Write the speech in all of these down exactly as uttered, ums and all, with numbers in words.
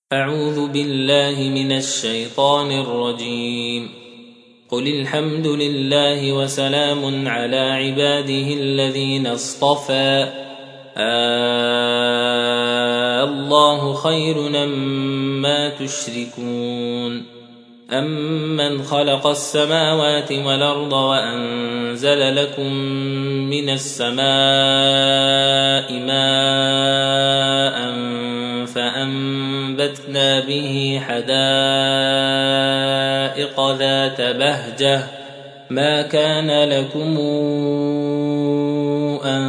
أعوذ بالله من الشيطان الرجيم. قل الحمد لله وسلام على عباده الذين اصطفى. آه الله خير أما تشركون. أمن خلق السماوات والأرض وأنزل لكم من السماء ماء فأنبتنا به حدائق ذات بهجة ما كان لكم أن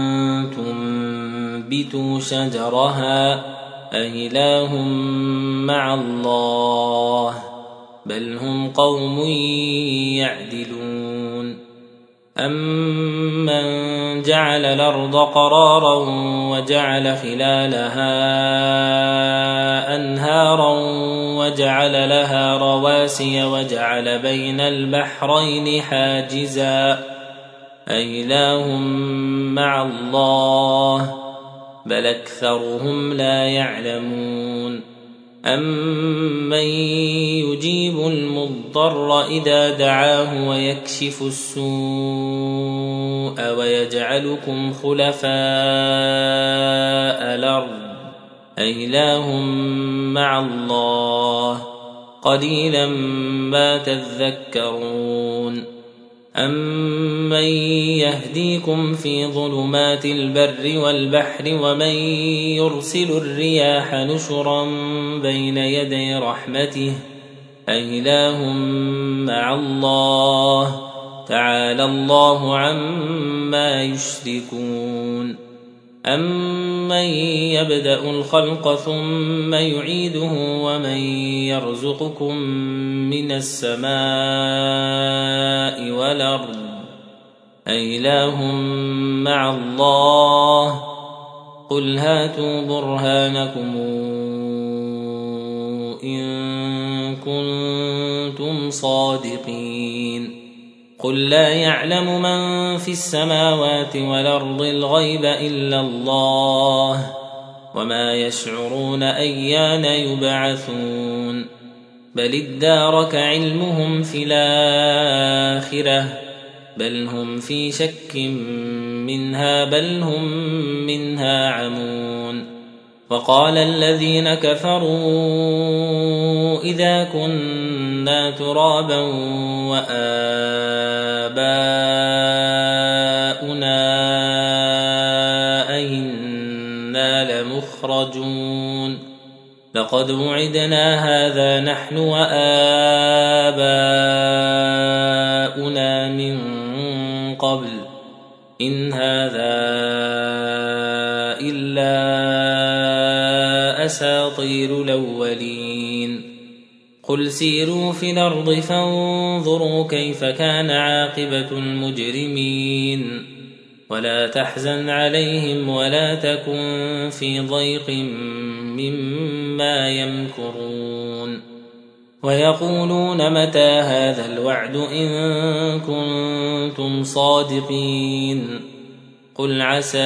تنبتوا شجرها أإله مع الله بل هم قوم يعدلون. أمن جعل الأرض قرارا وجعل خلالها أنهارا وجعل لها رواسي وجعل بين البحرين حاجزا أإله مع الله بل أكثرهم لا يعلمون. أمن يجيب المضطر إذا دعاه ويكشف السوء ويجعلكم خلفاء الأرض أإله مع الله قليلا ما تذكرون. أمن يهديكم في ظلمات البر والبحر ومن يرسل الرياح نشرا بين يدي رحمته أإله مع الله تعالى الله عما يشركون. أمن يبدأ الخلق ثم يعيده ومن يرزقكم من السماء والأرض أإله مع الله قل هاتوا برهانكم إن كنتم صادقين. قل لا يعلم من في السماوات والأرض الغيب إلا الله وما يشعرون أيان يبعثون بل ادارك علمهم في الآخرة بل هم في شك منها بل هم منها عمون. وقال الذين كفروا إذا كنا ترابا وآباؤنا أئنا لمخرجون لقد وعدنا هذا نحن وآباؤنا من قبل إن هذا إلا أساطير الأولين. قل سيروا في الأرض فانظروا كيف كان عاقبة المجرمين ولا تحزن عليهم ولا تكن في ضيق مما يمكرون. ويقولون متى هذا الوعد إن كنتم صادقين. قل عسى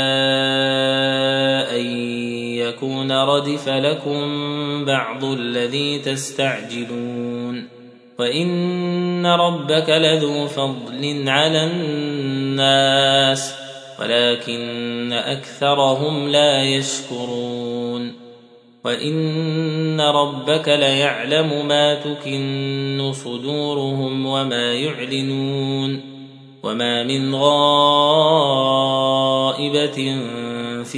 أن يكون ردف لكم بعض الذي تستعجلون وإن ربك لذو فضل على الناس ولكن أكثرهم لا يشكرون. وإن ربك ليعلم ما تكن صدورهم وما يعلنون وما من غائبة في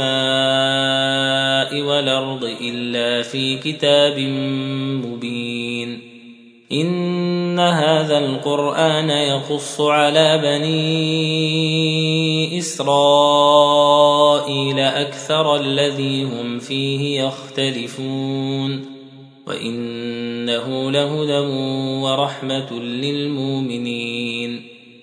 السماء والأرض إلا في كتاب مبين. إن هذا القرآن يقص على بني إسرائيل أكثر الذي هم فيه يختلفون وإنه لهدى ورحمة للمؤمنين.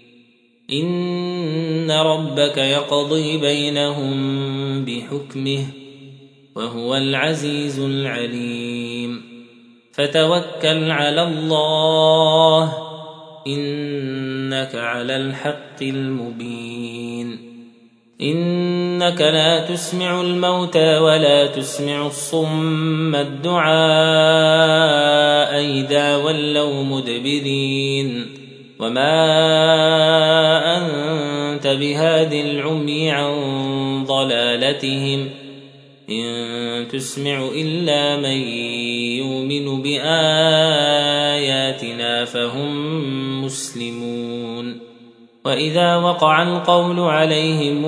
إن ربك يقضي بينهم بحكمه وهو العزيز العليم. فتوكل على الله إنك على الحق المبين. إنك لا تسمع الموتى ولا تسمع الصم الدعاء إذا ولوا مدبرين وما أنت بهاد العمي عن ضلالتهم إن تسمع إلا من يؤمن بآياتنا فهم مسلمون وإذا وقع القول عليهم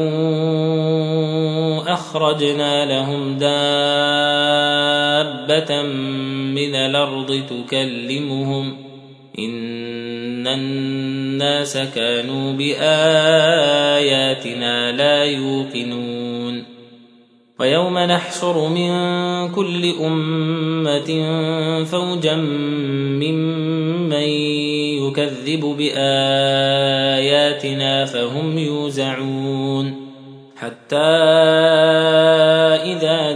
أخرجنا لهم دابة من الأرض تكلمهم إن الناس كانوا بآياتنا لا يوقنون ويوم نحشر من كل أمة فوجا ممن يكذب بآياتنا فهم يوزعون حتى إذا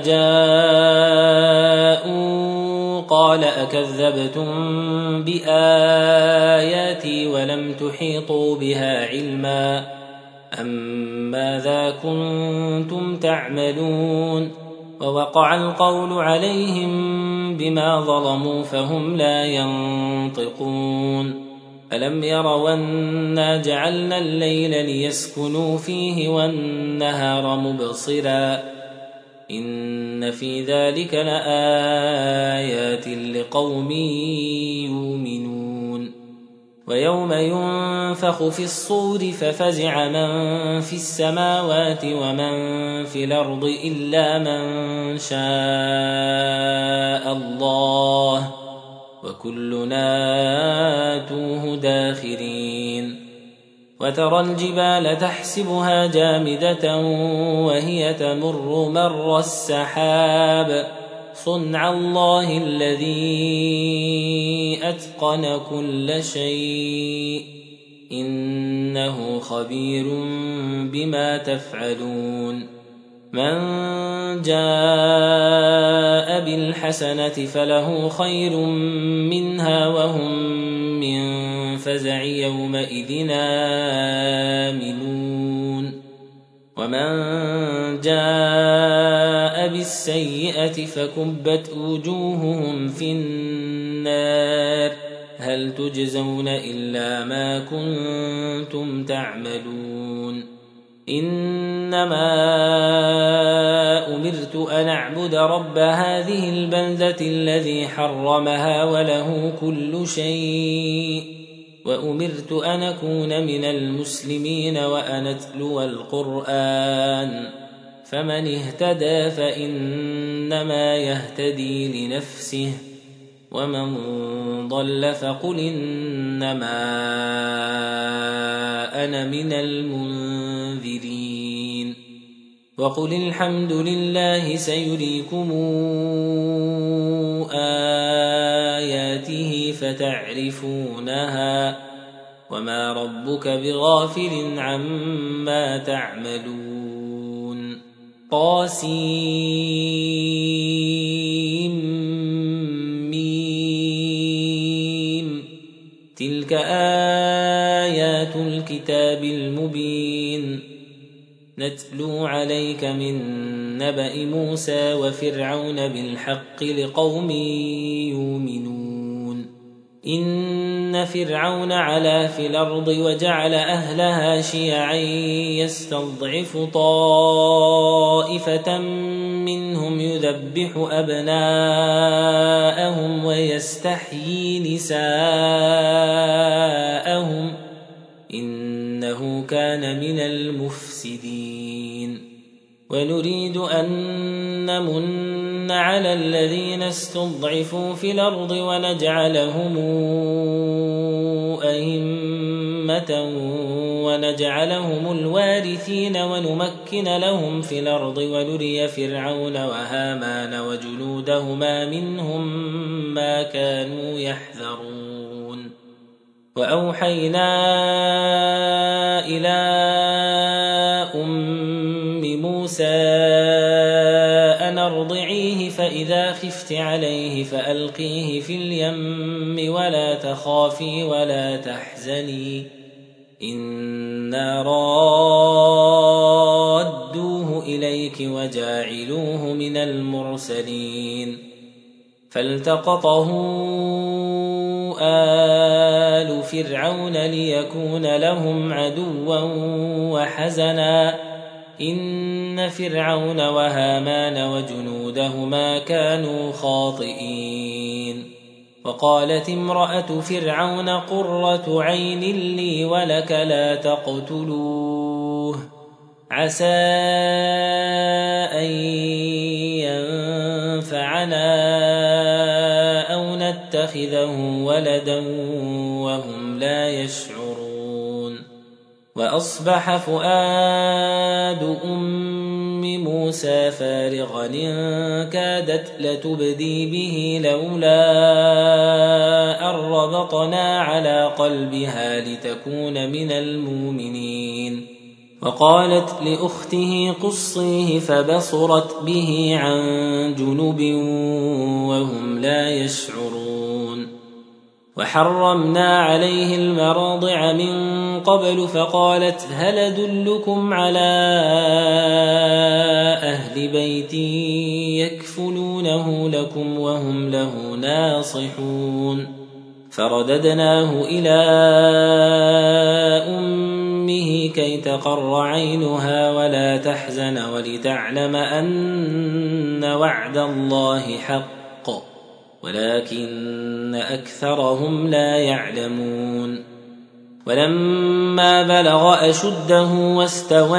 جاءوا قال أكذبتم بآياتي ولم تحيطوا بها علما أم ماذا كنتم تعملون ووقع القول عليهم بما ظلموا فهم لا ينطقون ألم يروا أنا جعلنا الليل ليسكنوا فيه والنهار مبصرا إن في ذلك لآيات لقوم يؤمنون ويوم ينفخ في الصور ففزع من في السماوات ومن في الأرض إلا من شاء الله وكلنا آتوه داخرين وترى الجبال تحسبها جامدة وهي تمر مر السحاب صنع الله الذي أتقن كل شيء إنه خبير بما تفعلون من جاء بالحسنة فله خير منها وهم من فزع يومئذ آمنون ومن جاء بالسيئة فكبت وجوههم في النار هل تجزون إلا ما كنتم تعملون إنما أمرت أن أعبد رب هذه البلدة الذي حرمها وله كل شيء وأمرت أن أكون من المسلمين وأن أتلو القرآن فمن اهتدى فإنما يهتدي لنفسه ومن ضل فقل إنما أنا من المنذرين وقل الحمد لله سيريكم آياته فتعرفونها وما ربك بغافل عما تعملون طاسيم تلك آيات الكتاب المبين نتلو عليك من نبأ موسى وفرعون بالحق لقوم يؤمنون إن فرعون علا في الأرض وجعل أهلها شيعا يستضعف طائفة منهم يذبح أبناءهم ويستحيي نساءهم إنه كان من المفسدين ونريد أن نمن على الذين استضعفوا في الأرض ونجعلهم أئمة ونجعلهم الوارثين ونمكن لهم في الأرض ونري فرعون وهامان وجنودهما منهم ما كانوا يحذرون وأوحينا إلى أم موسى أن أرضعيه فإذا خفت عليه فألقيه في اليم ولا تخافي ولا تحزني إنا رادوه إليك وجاعلوه من المرسلين فالتقطه آل فرعون ليكون لهم عدوا وحزنا إن فرعون وهامان وجنودهما كانوا خاطئين وقالت امرأة فرعون قرة عين لي ولك لا تقتلوه عسى أن ينفعنا أو نتخذه ولدا وهم لا يشعرون وأصبح فؤاد أم موسى فارغا إن كادت لتبدي به لولا أن ربطنا على قلبها لتكون من المؤمنين وقالت لأخته قصيه فبصرت به عن جنب وهم لا يشعرون وحرمنا عليه المراضع من قبل فقالت هل أدلكم على أهل بيت يكفلونه لكم وهم له ناصحون فرددناه إلى أمه كي تقر عينها ولا تحزن ولتعلم أن وعد الله حق ولكن أكثرهم لا يعلمون ولما بلغ أشده واستوى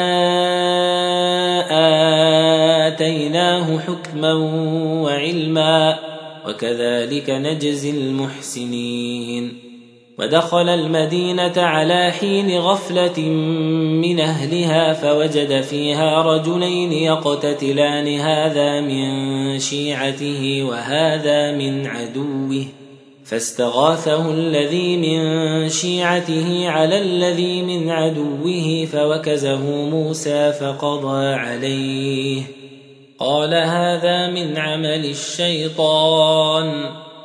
آتيناه حكما وعلما وكذلك نجزي المحسنين ودخل المدينة على حين غفلة من أهلها فوجد فيها رجلين يقتتلان هذا من شيعته وهذا من عدوه فاستغاثه الذي من شيعته على الذي من عدوه فوكزه موسى فقضى عليه قال هذا من عمل الشيطان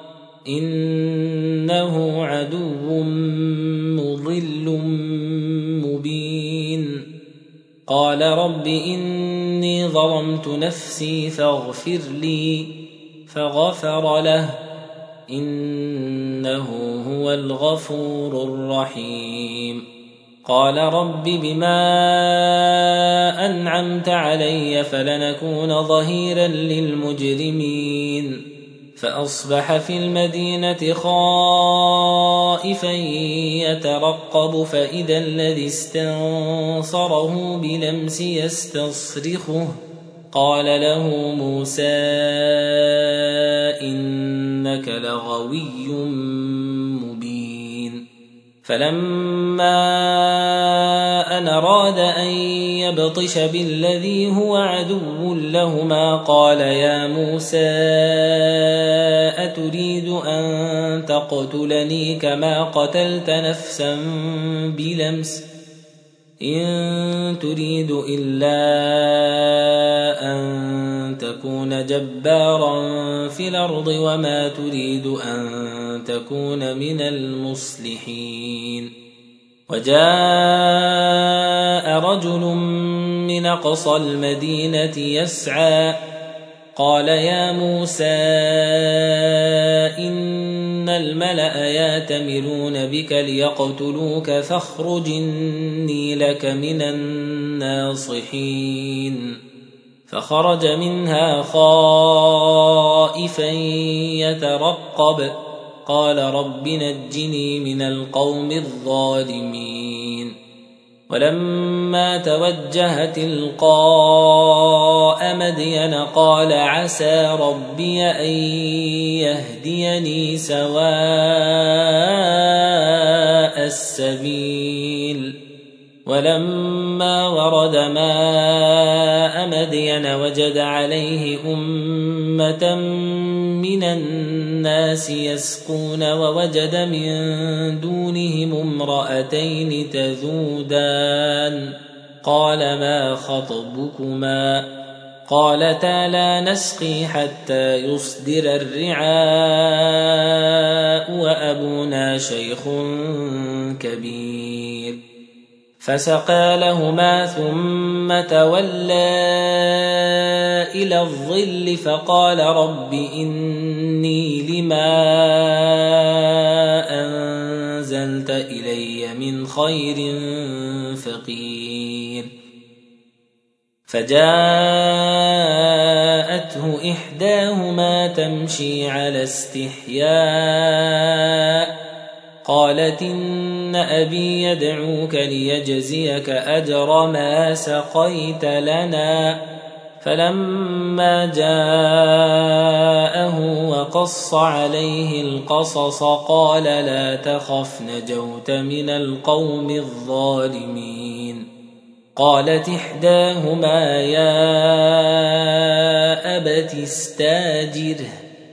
إنه عدو مضل مبين قال رب إني ظلمت نفسي فاغفر لي فغفر له إنه هو الغفور الرحيم قال رب بما أنعمت علي فلنكون ظهيرا للمجرمين فأصبح في المدينة خائفا يترقب فإذا الذي استنصره بلمس يستصرخه قال له موسى إنك لغوي مبين فلما أن أراد أن يبطش بالذي هو عدو لهما قال يا موسى أتريد أن تقتلني كما قتلت نفسا بلمس إن تريد إلا أن تكون جبارا في الأرض وما تريد أن تكون من المصلحين وجاء رجل من أقصى المدينة يسعى قال يا موسى إن الملأ يأتمرون بك ليقتلوك فاخرج إني لك من الناصحين فخرج منها خائفا يترقب قال رب نجني من القوم الظالمين ولما توجه تلقاء مدين قال عسى ربي أن يهديني سواء السبيل ولما ورد ماء مدين وجد عليه أمة من الناس يسقون ووجد من دونهم امرأتين تذودان قال ما خطبكما قالتا لا نسقي حتى يصدر الرعاء وأبونا شيخ كبير فسقى لهما ثم تولى إلى الظل فقال رب إني لما أنزلت إلي من خير فقير. فجاءته إحداهما تمشي على استحياء قالت إن أبي يدعوك ليجزيك أجر ما سقيت لنا. فلما جاءه وقص عليه القصص قال لا تخف نجوت من القوم الظالمين. قالت إحداهما يا أبت استاجره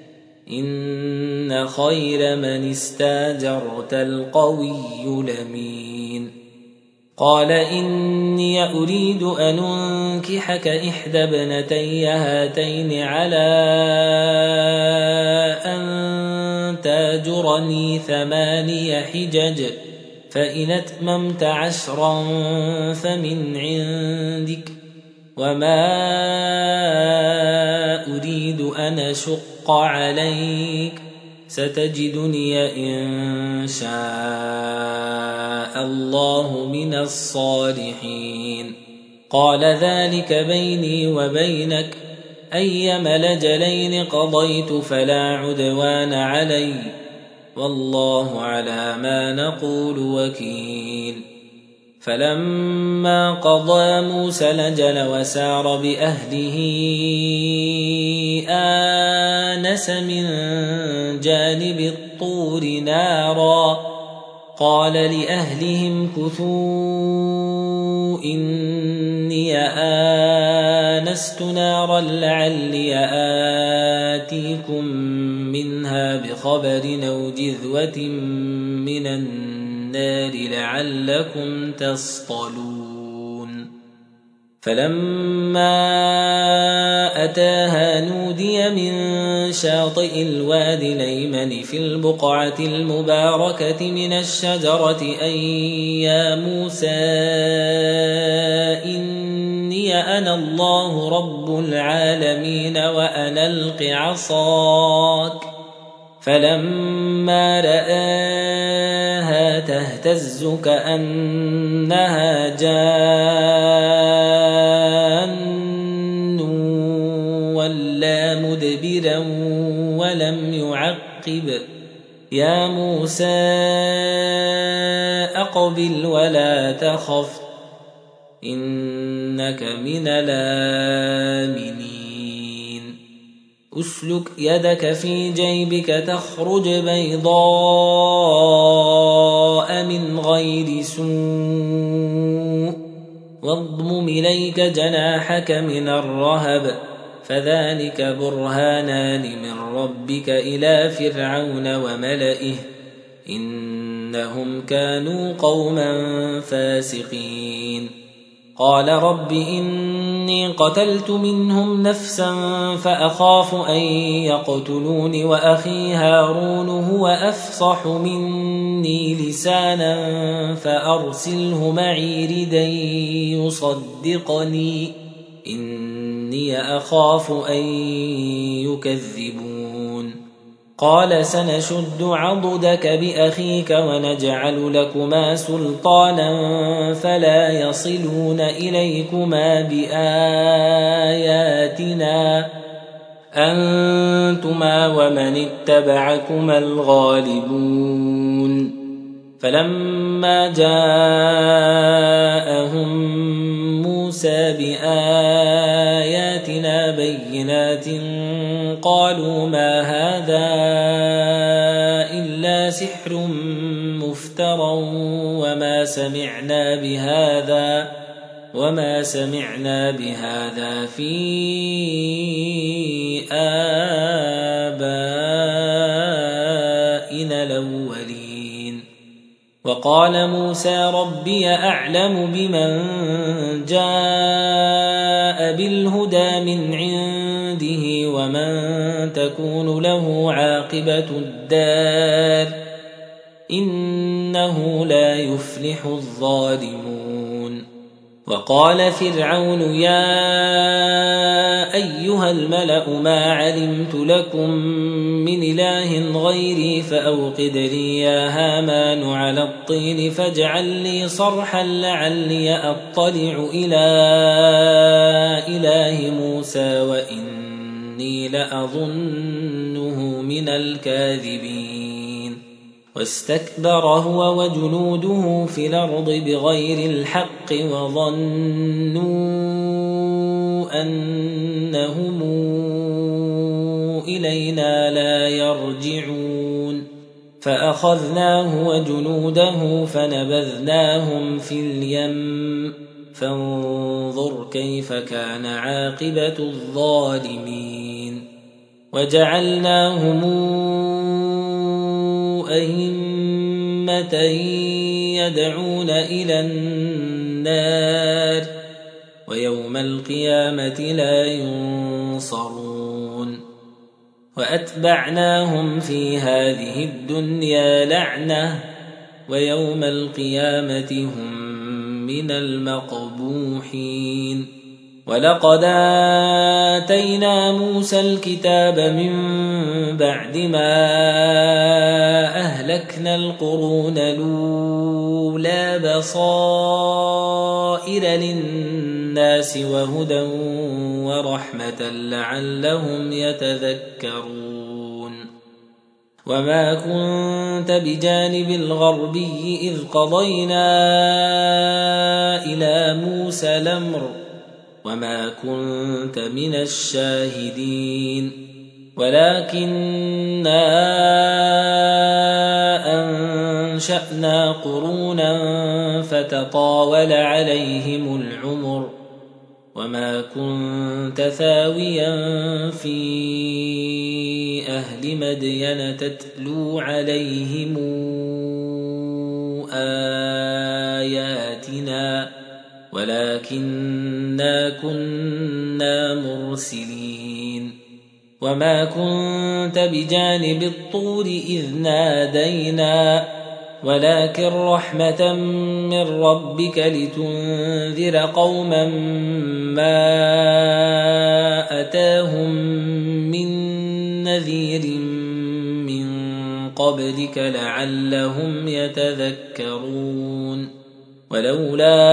إن خير من استاجرت القوي الأمين. قال إني أريد أن أنكحك إحدى ابنتي هاتين على أن تاجرني ثماني حجج فإن أتممت عشرا فمن عندك وما أريد أن أشق عليك ستجدني إن شاء الله من الصالحين. قال ذلك بيني وبينك أيما الأجلين قضيت فلا عدوان علي والله على ما نقول وكيل. فلما قضى موسى الأجل وسار بأهله آنس من جانب الطور نارا قال لأهلهم كثوا إني آنست نارا لعلي آتيكم منها بخبر أو جذوة من النار لعلكم تصطلون. فلما أتاها نودي من شاطئ الوادي الأيمن في البقعة المباركة من الشجرة أن يا موسى إني أنا الله رب العالمين وأن ألق عصاك. فلما رآها تهتز كأنها جان ولا مدبرا ولم يعقب يا موسى أقبل ولا تخف إنك من الآمنين. أسلك يدك في جيبك تخرج بيضاء من غير سوء واضمم إليك جناحك من الرهب فذلك برهانان من ربك إلى فرعون وملئه إنهم كانوا قوما فاسقين. قال رب إني قتلت منهم نفسا فأخاف أن يقتلون وأخي هارون هو أفصح مني لسانا فأرسله معي ردا يصدقني إني أخاف أن يكذبون. قال سنشد عضدك بأخيك ونجعل لكما سلطانا فلا يصلون إليكما بآياتنا أنتما ومن اتبعكما الغالبون. فلما جاءهم موسى بآياتنا بينات قالوا ما هذا إلا سحر مفترى وما سمعنا بهذا وما سمعنا بهذا في آبائنا الأولين. وقال موسى ربي أعلم بمن جاء بالهدى من عنده ومن تكون له عاقبة الدار إنه لا يفلح الظالمون. وقال فرعون يا أيها الملأ ما علمت لكم من إله غيري فأوقد لي يا هامان على الطين فاجعل لي صرحا لعلي أطلع إلى إله موسى وإني لأظنه من الكاذبين. واستكبر هو وجنوده في الأرض بغير الحق وظنوا أنهم إلينا لا يرجعون. فأخذناه وجنوده فنبذناهم في اليم فانظر كيف كان عاقبة الظالمين. وجعلناهم أئمة يدعون إلى النار ويوم القيامة لا ينصرون. وأتبعناهم في هذه الدنيا لعنة ويوم القيامة هم من المقبوحين. ولقد آتينا موسى الكتاب من بعد ما أهلكنا القرون الأولى بصائر للناس وهدى ورحمة لعلهم يتذكرون. وما كنت بجانب الغربي إذ قضينا إلى موسى الأمر وما كنت من الشاهدين ولكننا أنشأنا قرونا فتطاول عليهم العمر وما كنت ثاويا في أهل مدين تتلو عليهم آياتنا ولكننا كنا مرسلين. وما كنت بجانب الطور إذ نادينا ولكن رحمة من ربك لتنذر قوما ما أتاهم من نذير من قبلك لعلهم يتذكرون. ولولا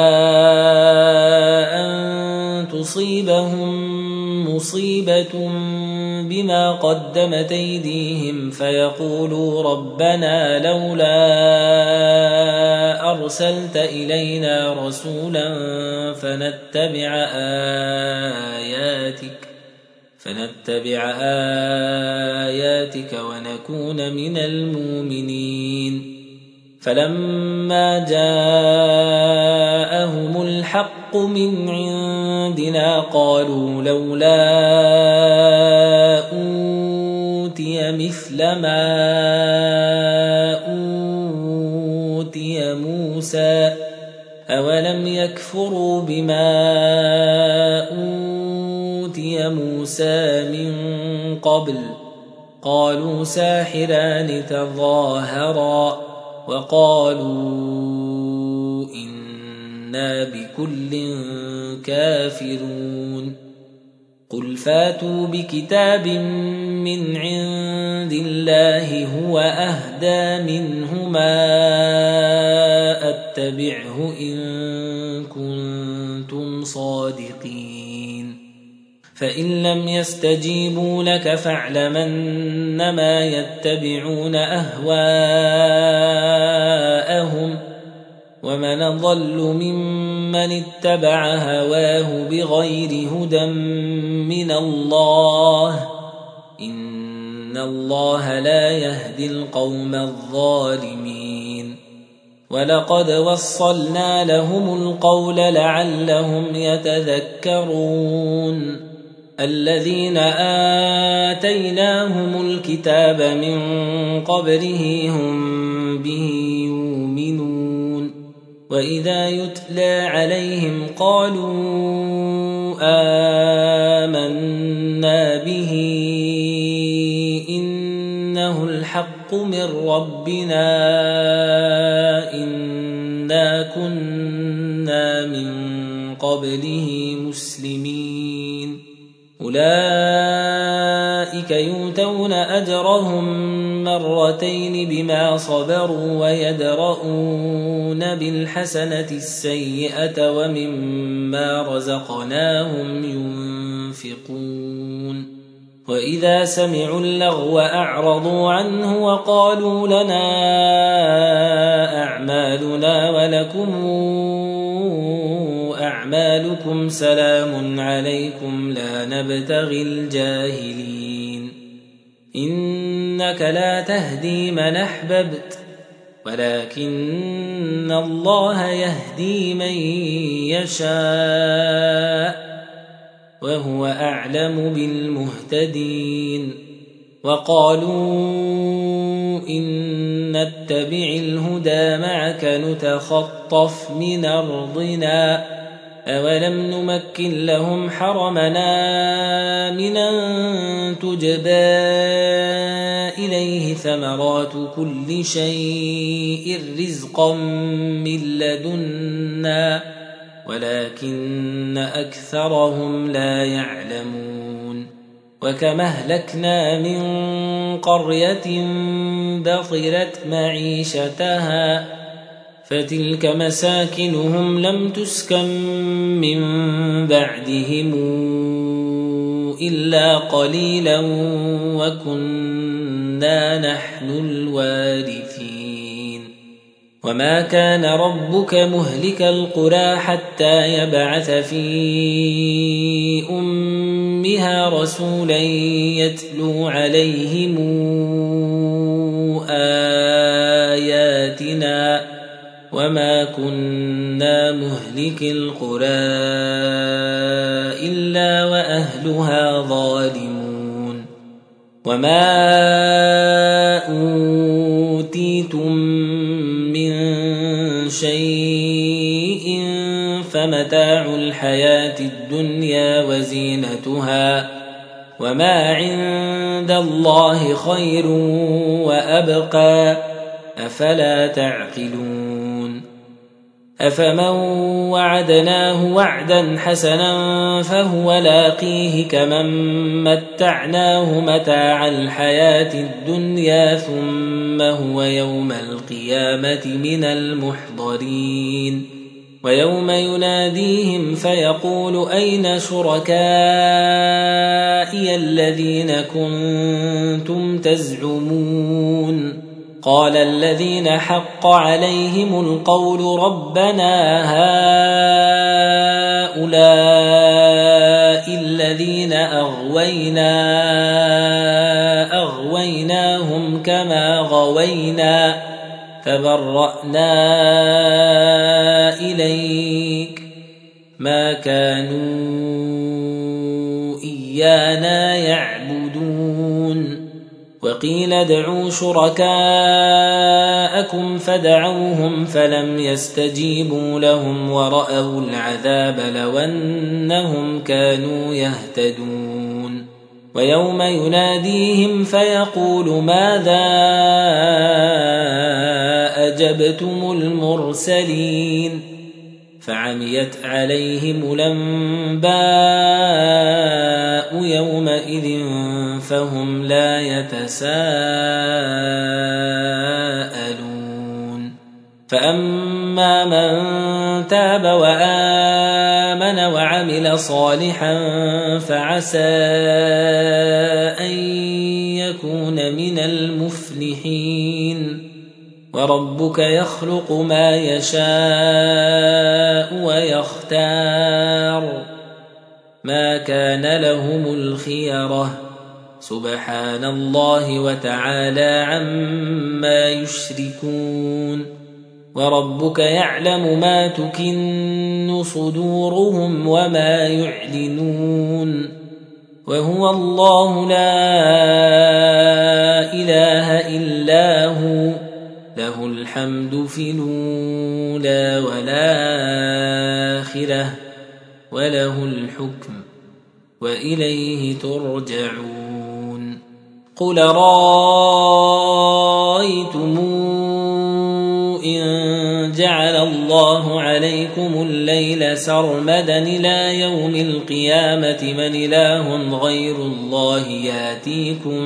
أن تصيبهم مصيبة بما قدمت أيديهم فيقولوا ربنا لولا أرسلت إلينا رسولا فنتبع آياتك فنتبع آياتك ونكون من المؤمنين. فلما جاءهم الحق من عندنا قالوا لولا أوتي مثل ما أوتي موسى أولم يكفروا بما أوتي موسى من قبل قالوا ساحران تظاهرا وقالوا إنا بكل كافرون. قل فاتوا بكتاب من عند الله هو أهدى منهما أتبعه إن كنتم صادقين. فإن لم يستجيبوا لك فاعلم أنما يتبعون أهواءهم ومن ضل ممن اتبع هواه بغير هدى من الله إن الله لا يهدي القوم الظالمين. ولقد وصلنا لهم القول لعلهم يتذكرون. الذين آتيناهم الكتاب من قبله هم به يؤمنون. وإذا يتلى عليهم قالوا آمنا به إنه الحق الحق من ربنا إنا كنا من قبله مسلمين أولئك يؤتون أجرهم مرتين بما صبروا ويدرؤون بالحسنة السيئة ومما رزقناهم ينفقون وإذا سمعوا اللغو أعرضوا عنه وقالوا لنا أعمالنا ولكم أعمالكم سلام عليكم لا نبتغي الجاهلين إنك لا تهدي من أحببت ولكن الله يهدي من يشاء وهو أعلم بالمهتدين وقالوا إن نتبع الهدى معك نتخطف من أرضنا أولم نمكن لهم حرمنا آمنا تجبى إليه ثمرات كل شيء رزقا من لدنا ولكن أكثرهم لا يعلمون وكم أهلكنا من قرية بطرت معيشتها فتلك مساكنهم لم تسكن من بعدهم إلا قليلا وكنا نحن الوارثين وما كان ربك مهلك القرى حتى يبعث في أمها رسولا يتلو عليهم آياتنا وما كنا مهلك القرى إلا وأهلها ظالمون وما أوتيتم من شيء فمتاع الحياة الدنيا وزينتها وما عند الله خير وأبقى أفلا تعقلون أفمن وعدناه وعدا حسنا فهو لاقيه كمن متعناه متاع الحياة الدنيا ثم هو يوم القيامة من المحضرين ويوم يناديهم فيقول أين شركائي الذين كنتم تزعمون قال الذين حق عليهم القول ربنا هؤلاء الذين أغوينا أغويناهم كما غوينا فبرأنا إليك ما كانوا إيانا يعبدون وقيل ادعوا شركاءكم فدعوهم فلم يستجيبوا لهم ورأوا العذاب لو أنهم كانوا يهتدون ويوم يناديهم فيقول ماذا أجبتم المرسلين فعميت عليهم الأنباء يومئذ فهم لا يتساءلون فأما من تاب وآمن وعمل صالحا فعسى أن يكون من المفلحين وربك يخلق ما يشاء ويختار ما كان لهم الخيرة سبحان الله وتعالى عما يشركون وربك يعلم ما تكن صدورهم وما يعلنون وهو الله لا إله إلا هو له الحمد في الأولى والآخرة وله الحكم وإليه ترجعون قل رأيتم إن جعل الله عليكم الليل سرمدا إلى يوم القيامة من إله غير الله ياتيكم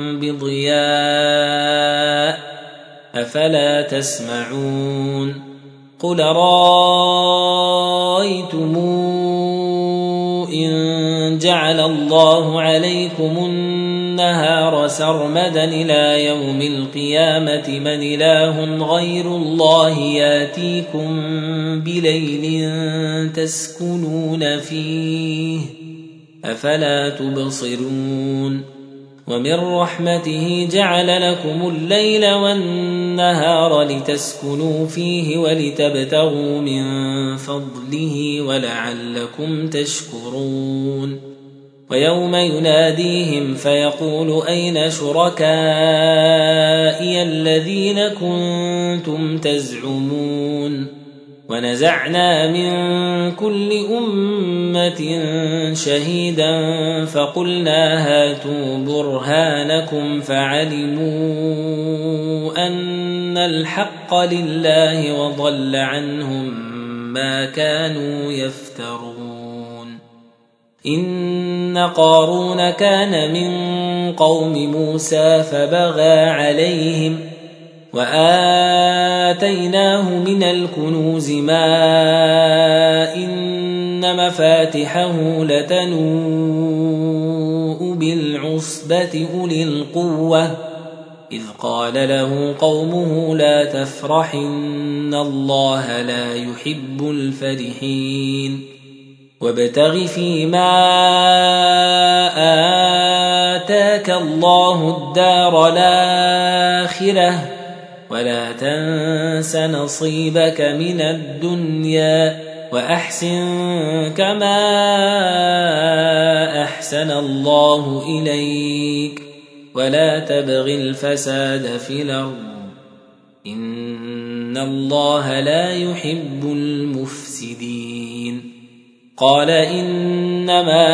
بضياء أفلا تسمعون قل رأيتم إن جعل الله عليكم النهار سرمدا إلى يوم القيامة من إله غير الله ياتيكم بليل تسكنون فيه أفلا تبصرون ومن رحمته جعل لكم الليل والنهار لتسكنوا فيه ولتبتغوا من فضله ولعلكم تشكرون ويوم يناديهم فيقول أين شركائي الذين كنتم تزعمون ونزعنا من كل أمة شهيدا فقلنا هاتوا برهانكم فعلموا أن الحق لله وضل عنهم ما كانوا يفترون إن قارون كان من قوم موسى فبغى عليهم وآتيناه من الكنوز ما إن مفاتحه لتنوء بالعصبة أولي القوة إذ قال له قومه لا تفرح إن الله لا يحب الفرحين وابتغ فيما آتاك الله الدار الآخرة ولا تنس نصيبك من الدنيا وأحسن كما أحسن الله إليك ولا تبغ الفساد في الأرض إن الله لا يحب المفسدين قال إنما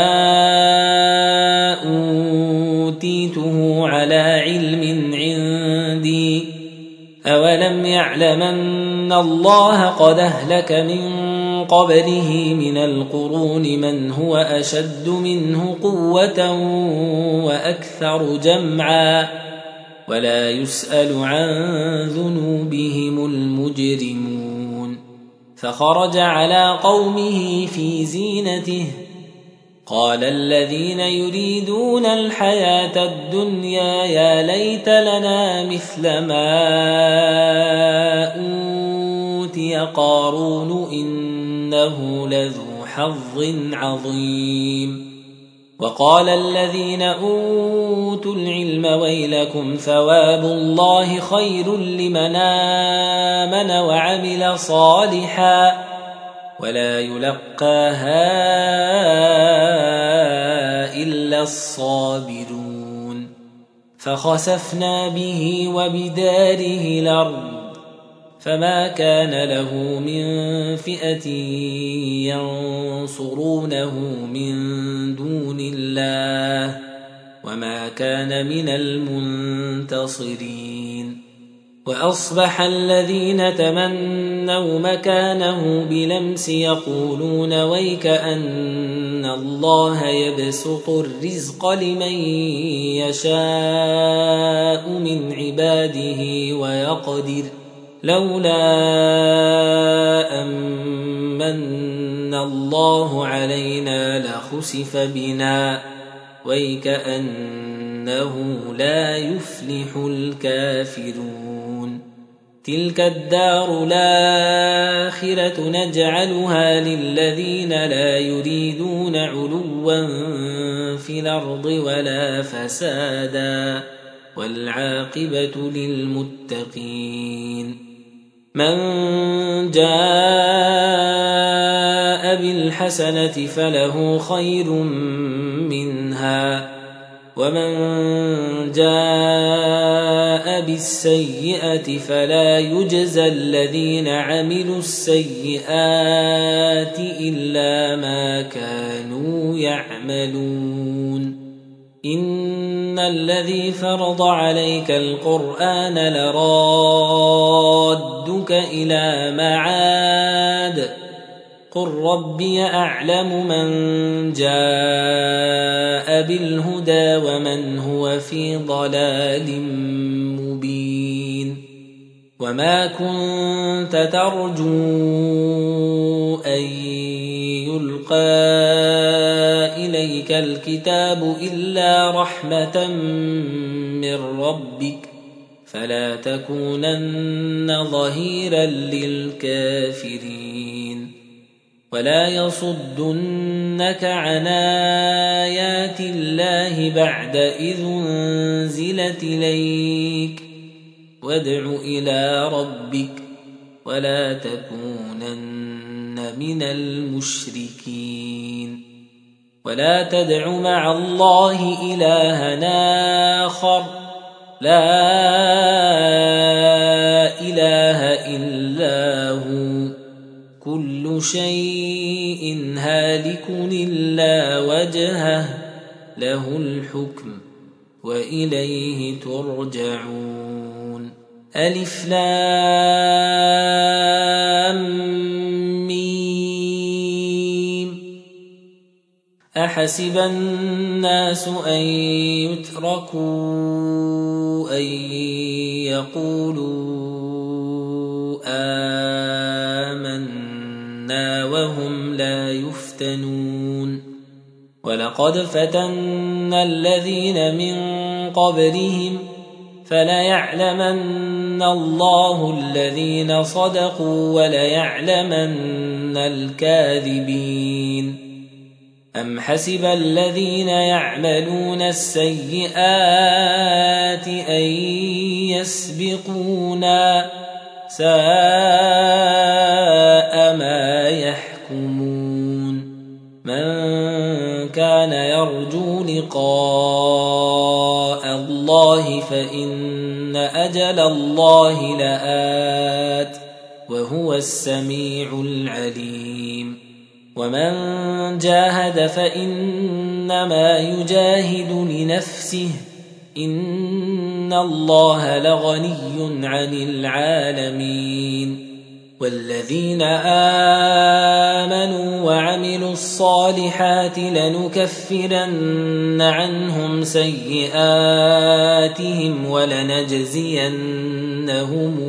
أوتيته على علم عندي أولم يعلم أن الله قد أهلك من قبله من القرون من هو أشد منه قوة وأكثر جمعا ولا يسأل عن ذنوبهم المجرمون فخرج على قومه في زينته قال الذين يريدون الحياة الدنيا يا ليت لنا مثل ما أوتي قارون إنه لذو حظ عظيم وقال الذين أوتوا العلم ويلكم ثواب الله خير لمن آمن وعمل صالحا ولا يلقاها إلا الصابرون فخسفنا به وبداره الأرض فما كان له من فئة ينصرونه من دون الله وما كان من المنتصرين وأصبح الذين تمنوا مكانه بلمس يقولون ويك أن الله يبسط الرزق لمن يشاء من عباده ويقدر لولا أمن الله علينا لخسف بنا ويكأنه لا يفلح الكافرون تلك الدار الآخرة نجعلها للذين لا يريدون علوا في الأرض ولا فسادا والعاقبة للمتقين من جاء بالحسنة فله خير منها ومن جاء بالسيئة فلا يجزى الذين عملوا السيئات إلا ما كانوا يعملون إن الذي فرض عليك القرآن لرادك إلى معاد قل ربي أعلم من جاء بالهدى ومن هو في ضلال مبين وما كنت ترجو أن يلقى إليك الكتاب إلا رحمة من ربك فلا تكونن ظهيرا للكافرين ولا يصدنك عن آيات الله بعد إذ أنزلت إليك وادع إلى ربك ولا تكونن من المشركين ولا تدع مع الله إلها آخر لا إله إلا هو كل شيء هالك إلا وجهه له الحكم وإليه ترجعون ألف لام ميم أحسب الناس أن يتركوا أن يقولوا آمنا وهم لا يفتنون ولقد فتنا الذين من قبلهم فليعلمن الله الذين صدقوا وليعلمن الكاذبين أم حسب الذين يعملون السيئات أن يسبقونا ساء ما يحكمون من كان يرجو لقاء الله فإن أجل الله لآت وهو السميع العليم ومن جاهد فإنما يجاهد لنفسه إن الله لغني عن العالمين والذين آمنوا وعملوا الصالحات لنكفرن عنهم سيئاتهم ولنجزينهم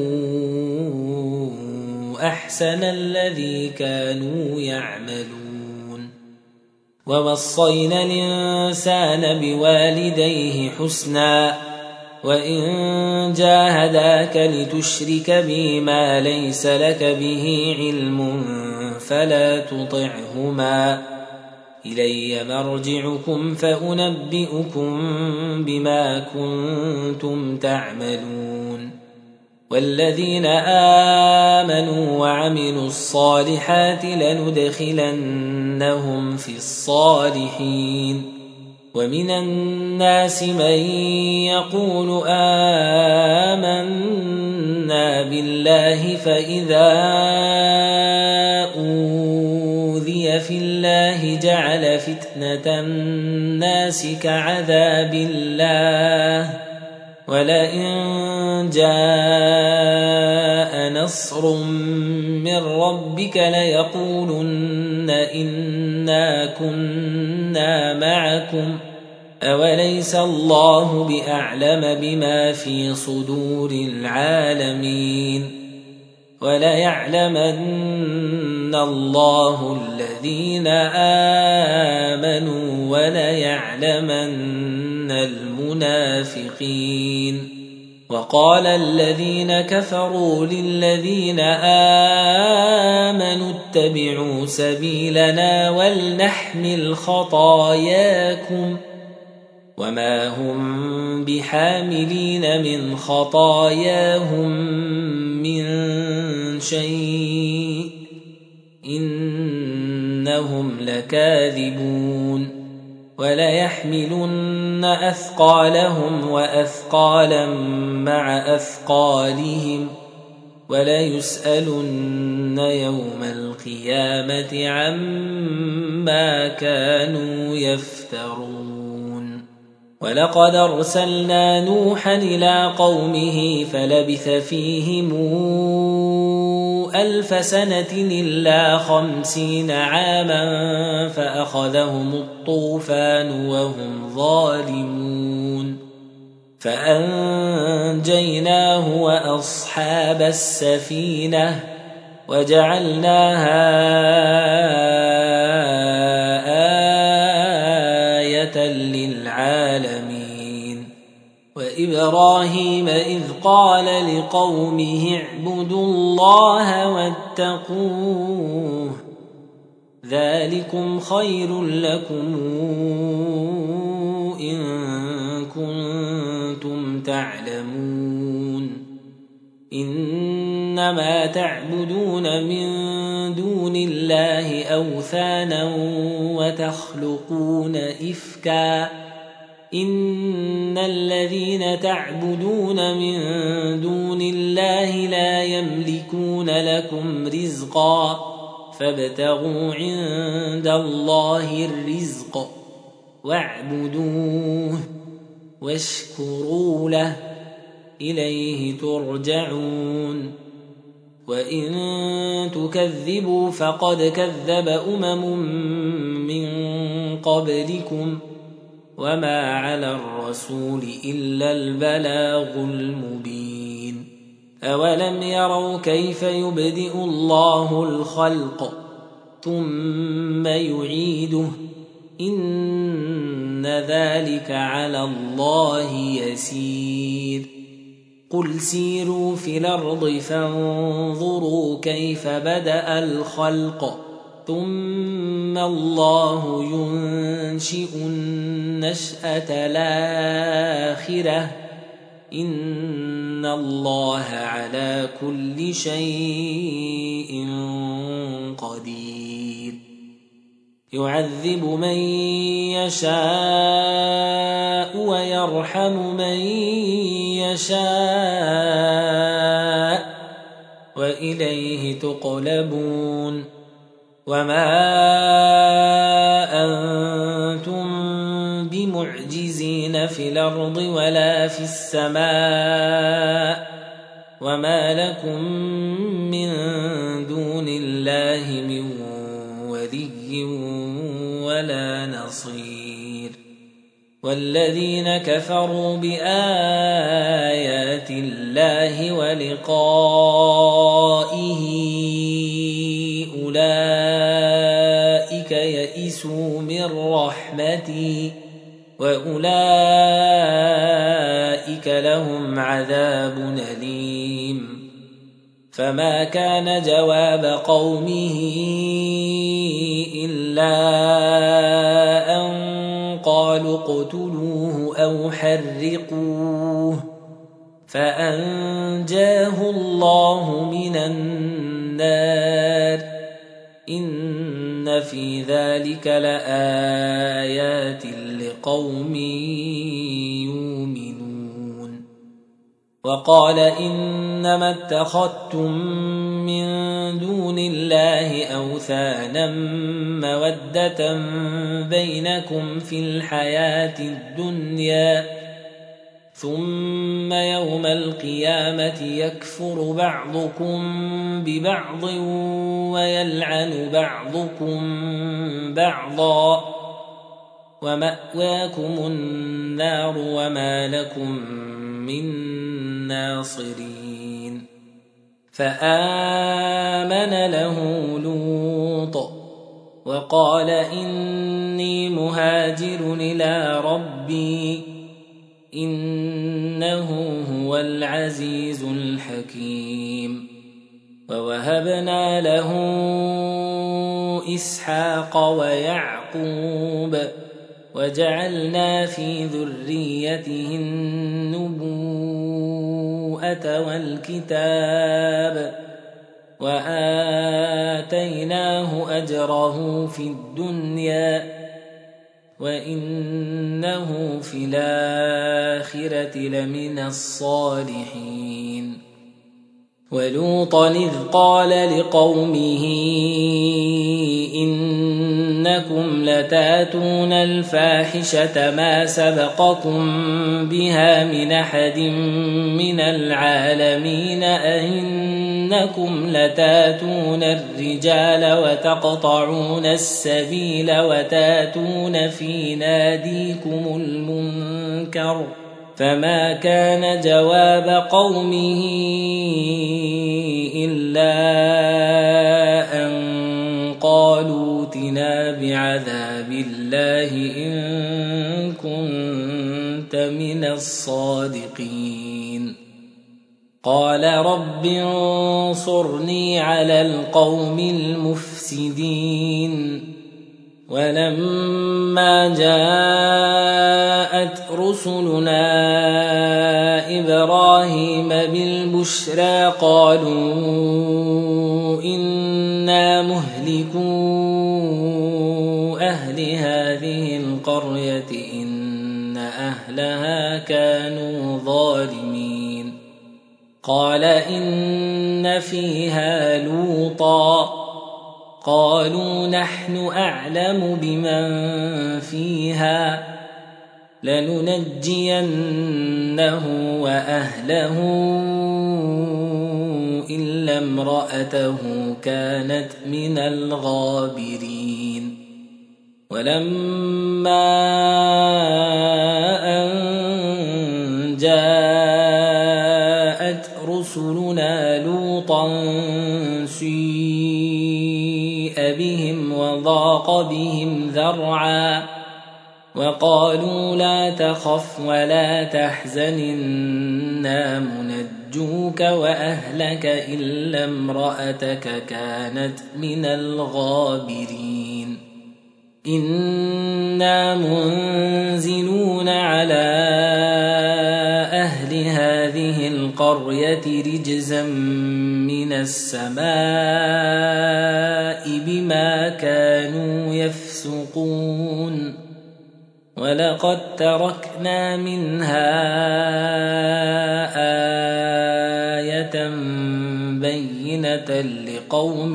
أحسن الذي كانوا يعملون ووصينا الإنسان بوالديه حسنا وإن جاهداك لتشرك بي ما ليس لك به علم فلا تطعهما إلي مرجعكم فأنبئكم بما كنتم تعملون والذين آمنوا وعملوا الصالحات لندخلنهم في الصالحين ومن الناس من يقول آمنا بالله فإذا أوذي في الله جعل فتنة الناس كعذاب الله ولئن جاء نصر من ربك ليقولن إنا كنا معكم أوليس الله بأعلم بما في صدور العالمين وليعلمن الله الذين آمنوا وليعلمن المنافقين وقال الذين كفروا للذين آمنوا اتبعوا سبيلنا ولنحمل خطاياكم وما هم بحاملين من خطاياهم من شيء إنهم لكاذبون وليحملن أثقالهم وأثقالا مع أثقالهم وليسألن يوم القيامة عما كانوا يفترون ولقد أرسلنا نوحا إلى قومه فلبث فيهم ألف سنة إلا خمسين عاما فأخذهم الطوفان وهم ظالمون فأنجيناه وأصحاب السفينة وجعلناها آية للعالمين وإبراهيم إذ قال لقومه اعبدوا الله واتقوه ذلكم خير لكم إن كنتم تعلمون إنما تعبدون من دون الله أوثانا وتخلقون إفكا إن الذين تعبدون من دون الله لا يملكون لكم رزقا فابتغوا عند الله الرزق واعبدوه واشكروا له إليه ترجعون وإن تكذبوا فقد كذب أمم من قبلكم وما على الرسول إلا البلاغ المبين أولم يروا كيف يبدئ الله الخلق ثم يعيده إن ذلك على الله يسير قل سيروا في الأرض فانظروا كيف بدأ الخلق ثم الله ينشئ النشأة الآخرة إن الله على كل شيء قدير يعذب من يشاء ويرحم من يشاء وإليه تقلبون وما أنتم بمعجزين في الأرض ولا في السماء وما لكم من دون الله من ولي ولا نصير والذين كفروا بآيات الله ولقائه أولئك يئسوا من رحمتي وأولئك لهم عذاب أليم فما كان جواب قومه إلا أن قالوا اقتلوه أو حرقوه فأنجاه الله من النار إن في ذلك لآيات لقوم يؤمنون وقال إنما اتخذتم من دون الله أوثانا مودة بينكم في الحياة الدنيا ثم يوم القيامة يكفر بعضكم ببعض ويلعن بعضكم بعضا ومأواكم النار وما لكم من ناصرين فآمن له لوط وقال إني مهاجر إلى ربي إنه هو العزيز الحكيم ووهبنا له إسحاق ويعقوب وجعلنا في ذريته النبوءة والكتاب وآتيناه أجره في الدنيا وإنه في الآخرة لمن الصالحين ولوطا إذ قال لقومه إنكم إنكم لتاتون الفاحشة ما سبقكم بها من أحد من العالمين أئنكم لتاتون الرجال وتقطعون السبيل وتاتون في ناديكم المنكر فما كان جواب قومه إلا أن قالوا ائتنا بعذاب الله إن كنت من الصادقين قال رب انصرني على القوم المفسدين ولما جاءت رسلنا إبراهيم بالبشرى قالوا إنا مهلكو أهل هذه القرية إن أهلها كانوا ظالمين قال إن فيها لوطا قالوا نحن أعلم بمن فيها لننجينه وأهله إلا امرأته كانت من الغابرين ولما أن جاءت رسلنا لوطا سيء بهم وضاق بهم ذرعا وقالوا لا تخف ولا تحزن إنا منجوك وأهلك إلا امرأتك كانت من الغابرين إنا منزلون على أهل هذه القرية رجزا من السماء بما كانوا يفسقون ولقد تركنا منها آية بينة لقوم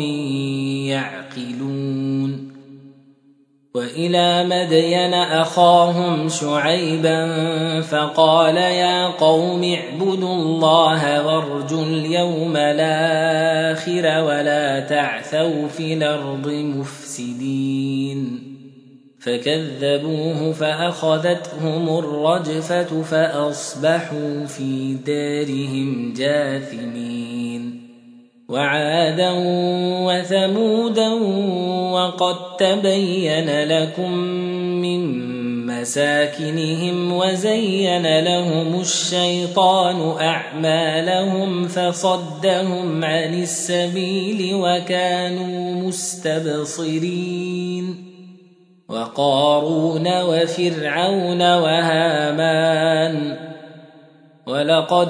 يعقلون وإلى مدين أخاهم شعيبا فقال يا قوم اعبدوا الله وارجوا اليوم الآخر ولا تعثوا في الأرض مفسدين فكذبوه فأخذتهم الرجفة فأصبحوا في دارهم جاثمين وعادا وثمودا وقد تبين لكم من مساكنهم وزين لهم الشيطان أعمالهم فصدهم عن السبيل وكانوا مستبصرين وقارون وفرعون وهامان ولقد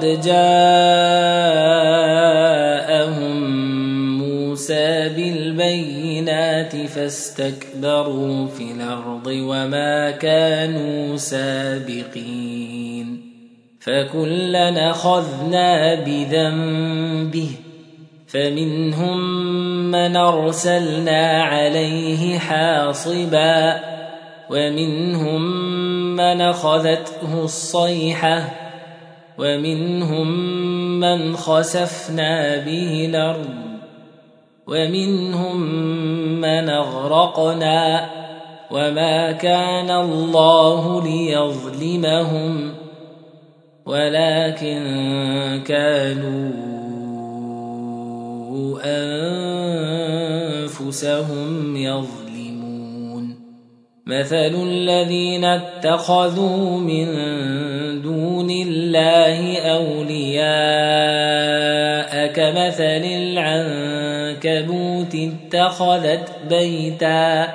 جاءهم موسى بالبينات فاستكبروا في الأرض وما كانوا سابقين فكلنا أخذنا بذنبه فمنهم من أرسلنا عليه حاصبا ومنهم من أخذته الصيحة ومنهم من خسفنا به الأرض ومنهم من أغرقنا وما كان الله ليظلمهم ولكن كانوا أنفسهم يظلمون مثل الذين اتخذوا من دون الله أولياء كمثل العنكبوت اتخذت بيتا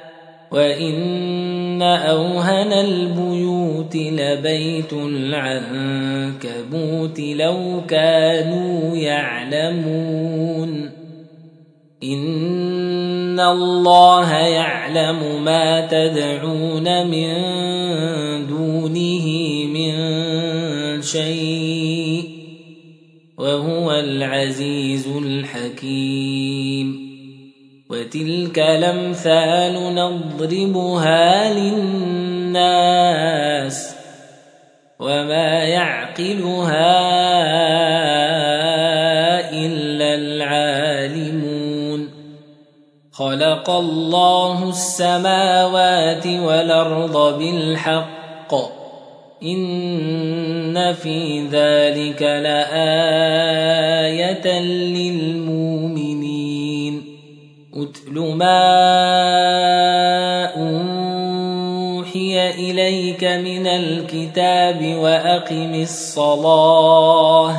وإن أوهن البيوت لبيت العنكبوت لو كانوا يعلمون إن الله يعلم ما تدعون من دونه من شيء وهو العزيز الحكيم وتلك الأمثال نضربها للناس وما يعقلها إلا العالمون. خلق الله السماوات والأرض بالحق إن في ذلك لآية للمؤمنين. أتل ما أوحي إليك من الكتاب وأقم الصلاة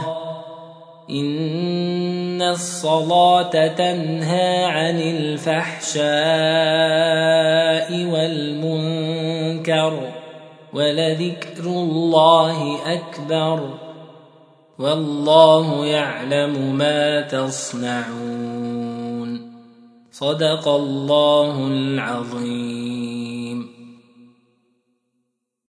إن الصلاة تنهى عن الفحشاء والمنكر ولذكر الله أكبر والله يعلم ما تصنعون. صدق الله العظيم.